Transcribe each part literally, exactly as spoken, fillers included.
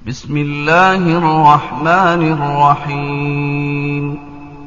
بسم الله الرحمن الرحيم.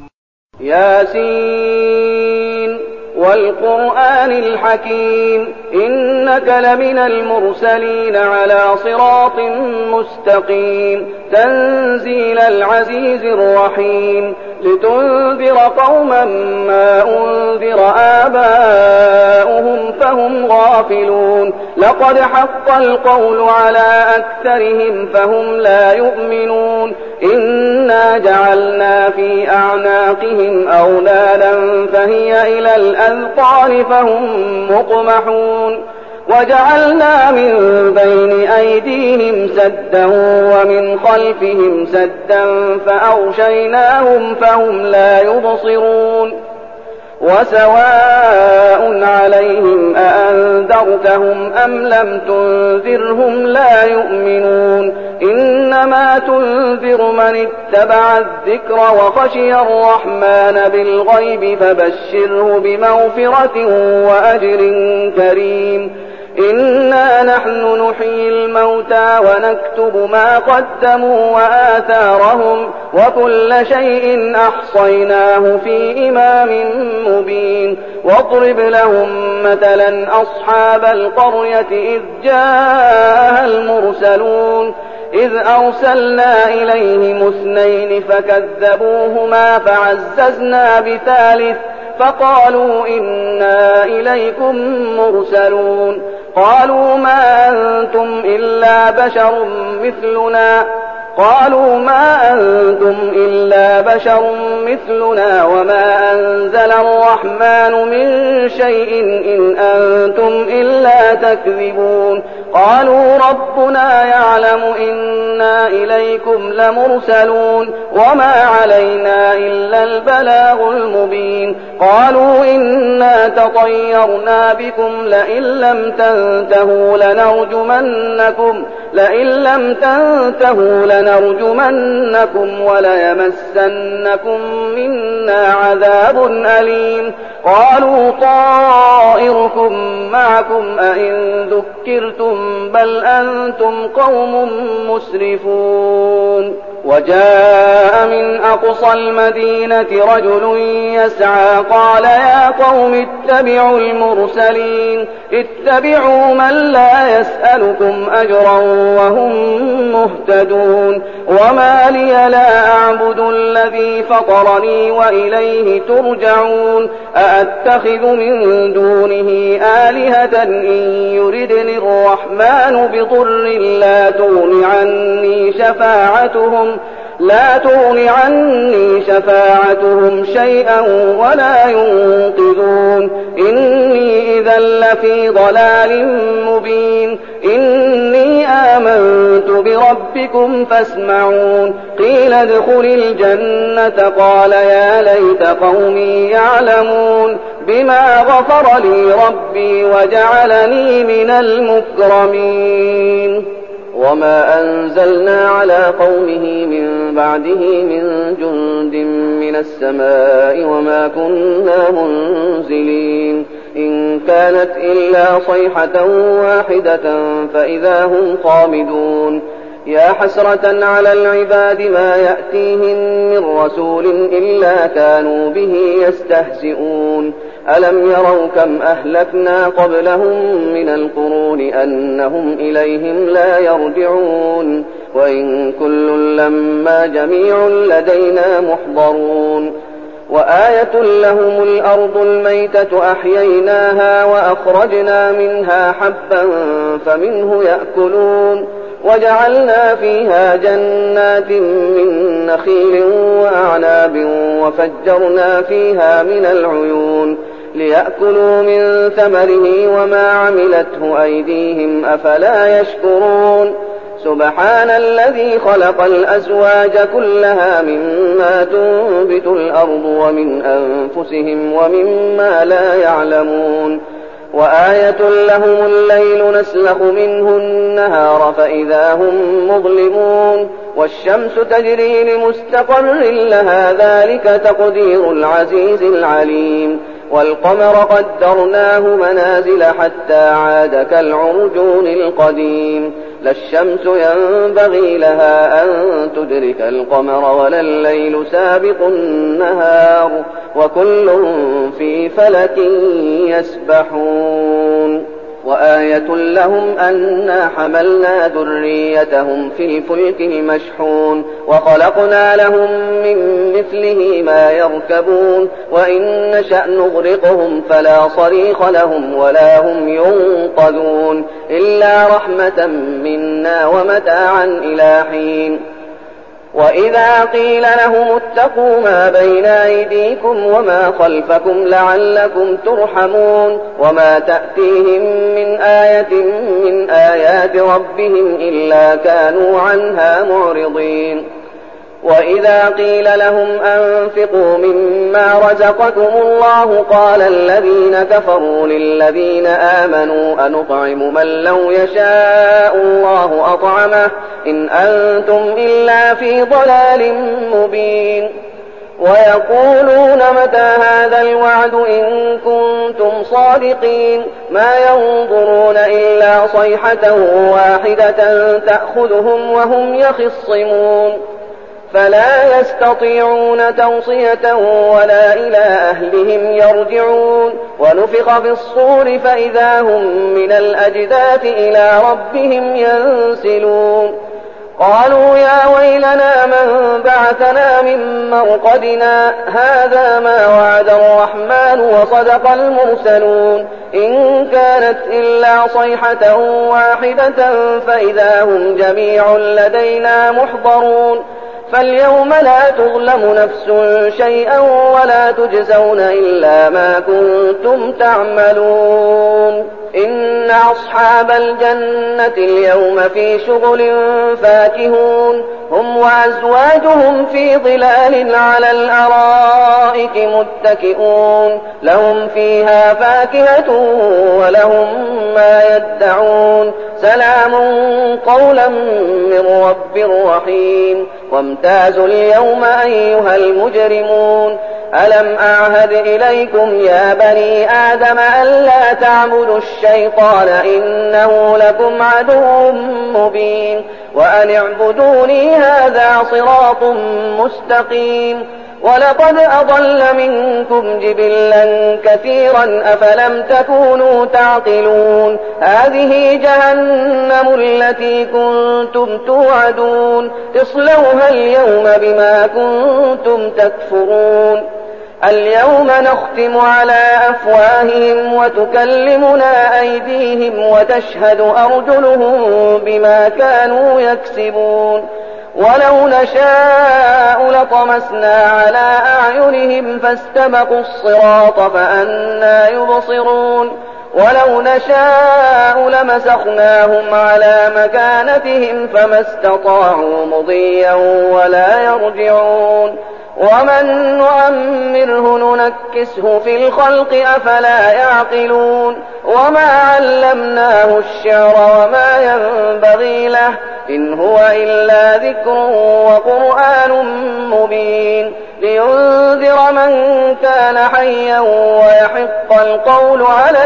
ياسين والقرآن الحكيم إنك لمن المرسلين على صراط مستقيم تنزيل العزيز الرحيم لتنذر قوما ما أنذر آباؤهم فهم غافلون لقد حق القول على أكثرهم فهم لا يؤمنون إنا جعلنا في أعناقهم أغلالا فهي إلى الأذقان فهم مقمحون وجعلنا من بين أيديهم سدا ومن خلفهم سدا فأغشيناهم فهم لا يبصرون وسواء عليهم أأنذرتهم أم لم تنذرهم لا يؤمنون إنما تنذر من اتبع الذكر وخشي الرحمن بالغيب فبشره بمغفرة وأجر كريم إنا نحن نحيي الموتى ونكتب ما قدموا وآثارهم وكل شيء أحصيناه في إمام مبين واضرب لهم مثلا أصحاب القرية إذ جاءها المرسلون إذ أرسلنا إليهم اثنين فكذبوهما فعززنا بثالث فقالوا إنا إليكم مرسلون قالوا ما أنتم إلا بشر مثلنا قالوا ما أنتم إلا بشر مثلنا وما أنزل الرحمن من شيء إن أنتم إلا تكذبون قالوا ربنا يعلم إنا إليكم لمرسلون وما علينا إلا البلاغ المبين قالوا إنا تطيرنا بكم لئن لم تنتهوا لنرجمنكم لئن لم تنتهوا لنرجمنكم وليمسنكم منا عذاب أليم قالوا طائركم معكم أئن ذكرتم بل أنتم قوم مسرفون وجاء من أقصى المدينة رجل يسعى قال يا قوم اتبعوا المرسلين اتبعوا من لا يسألكم أجرا وهم مهتدون وما لي لا أعبد الذي فطرني وإليه ترجعون أأتخذ من دونه آلهة إن يردني الرحمن بضر لا تغن عني شفاعتهم لا تغن عني شفاعتهم شيئا ولا ينقذون إني إذا لفي ضلال مبين إني آمنت بربكم فاسمعون قيل ادخل الجنة قال يا ليت قومي يعلمون بما غفر لي ربي وجعلني من المكرمين وما أنزلنا على قومه من بعده من جند من السماء وما كنا منزلين إن كانت إلا صيحة واحدة فإذا هم خامدون يا حسرة على العباد ما يأتيهم من رسول إلا كانوا به يستهزئون ألم يروا كم أهلكنا قبلهم من القرون أنهم إليهم لا يرجعون وإن كل لما جميع لدينا محضرون وآية لهم الأرض الميتة أحييناها وأخرجنا منها حبا فمنه يأكلون وجعلنا فيها جنات من نخيل وأعناب وفجرنا فيها من العيون ليأكلوا من ثمره وما عملته أيديهم أفلا يشكرون سبحان الذي خلق الأزواج كلها مما تنبت الأرض ومن أنفسهم ومما لا يعلمون وآية لهم الليل نسلخ منه النهار فإذا هم مظلمون والشمس تجري لمستقر لها ذلك تقدير العزيز العليم والقمر قدرناه منازل حتى عاد كالعرجون القديم لا الشمس ينبغي لها أن تدرك القمر ولا الليل سابق النهار وكل في فلك يسبحون وآية لهم أنا حملنا ذريتهم في الفلك المشحون وخلقنا لهم من مثله ما يركبون وإن نشأ نغرقهم فلا صريخ لهم ولا هم ينقذون إلا رحمة منا ومتاعا إلى حين وإذا قيل لهم اتقوا ما بين أيديكم وما خلفكم لعلكم ترحمون وما تأتيهم من آية من آيات ربهم إلا كانوا عنها معرضين وإذا قيل لهم أنفقوا مما رزقكم الله قال الذين كفروا للذين آمنوا أنطعم من لو يشاء الله أطعمه إن أنتم إلا في ضلال مبين ويقولون متى هذا الوعد إن كنتم صادقين ما ينظرون إلا صيحة واحدة تأخذهم وهم يخصمون فلا يستطيعون توصية ولا إلى أهلهم يرجعون ونفخ في الصور فإذا هم من الأجداث إلى ربهم ينسلون قالوا يا ويلنا من بعثنا من مرقدنا هذا ما وعد الرحمن وصدق المرسلون إن كانت إلا صيحة واحدة فإذا هم جميع لدينا محضرون فاليوم لا تظلم نفس شيئا ولا تجزون إلا ما كنتم تعملون إن أصحاب الجنة اليوم في شغل فاكهون هم وأزواجهم في ظلال على الأرائك متكئون لهم فيها فاكهة ولهم ما يدعون سلام قولا من رب رحيم وامتازوا اليوم أيها المجرمون ألم أعهد إليكم يا بني آدم ألا تعبدوا الشيطان إنه لكم عدو مبين وأن اعبدوني هذا صراط مستقيم ولقد أضل منكم جبلا كثيرا أفلم تكونوا تعقلون هذه جهنم التي كنتم توعدون اصلوها اليوم بما كنتم تكفرون اليوم نختم على أفواههم وتكلمنا أيديهم وتشهد أرجلهم بما كانوا يكسبون ولو نشاء لطمسنا على أعينهم فاستبقوا الصراط فأنى يبصرون ولو نشاء لمسخناهم على مكانتهم فما استطاعوا مضيا ولا يرجعون ومن نعمره ننكسه في الخلق أفلا يعقلون وما علمناه الشعر وما ينبغي له إن هو إلا ذكر وقرآن مبين لينذر من كان حيا ويحق القول على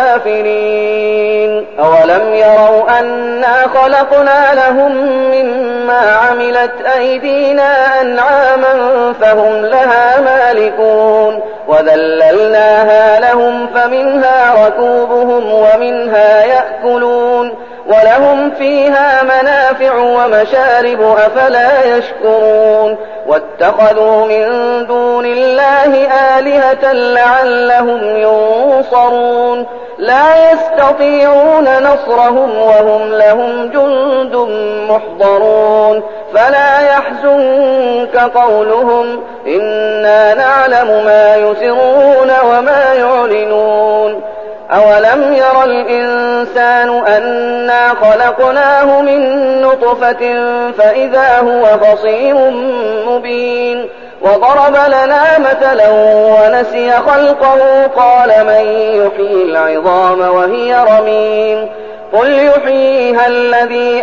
الكافرين أولم يروا أنا خلقنا لهم مما عملت أيدينا أنعاما فهم لها مالكون وذللناها لهم فمنها ركوبهم ومنها يأكلون ولهم فيها منافع ومشارب أفلا يشكرون واتخذوا من دون الله آلهة لعلهم ينصرون لا يستطيعون نصرهم وهم لهم جند محضرون فلا يحزنك قولهم إنا نعلم ما يسرون وما يعلنون أولم ير الإنسان أنا خلقناه من نطفة فإذا هو خصيم مبين وضرب لنا مثلا ونسي خلقه قال من يحيي العظام وهي رميم قل يحييها الذي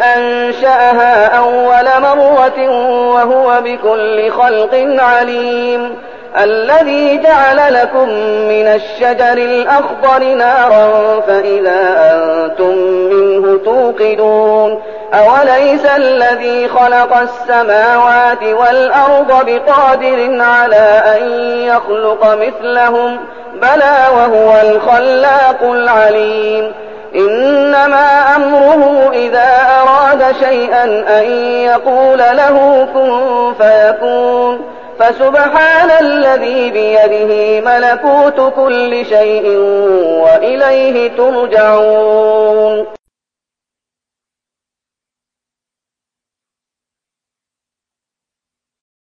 أنشأها أول مرة وهو بكل خلق عليم الذي جعل لكم من الشجر الأخضر نارا فإذا أنتم منه توقدون أوليس الذي خلق السماوات والأرض بقادر على أن يخلق مثلهم بلى وهو الخلاق العليم إنما أمره إذا أراد شيئا أن يقول له كن فيكون فسبحان الذي بيده ملكوت كل شيء وإليه ترجعون.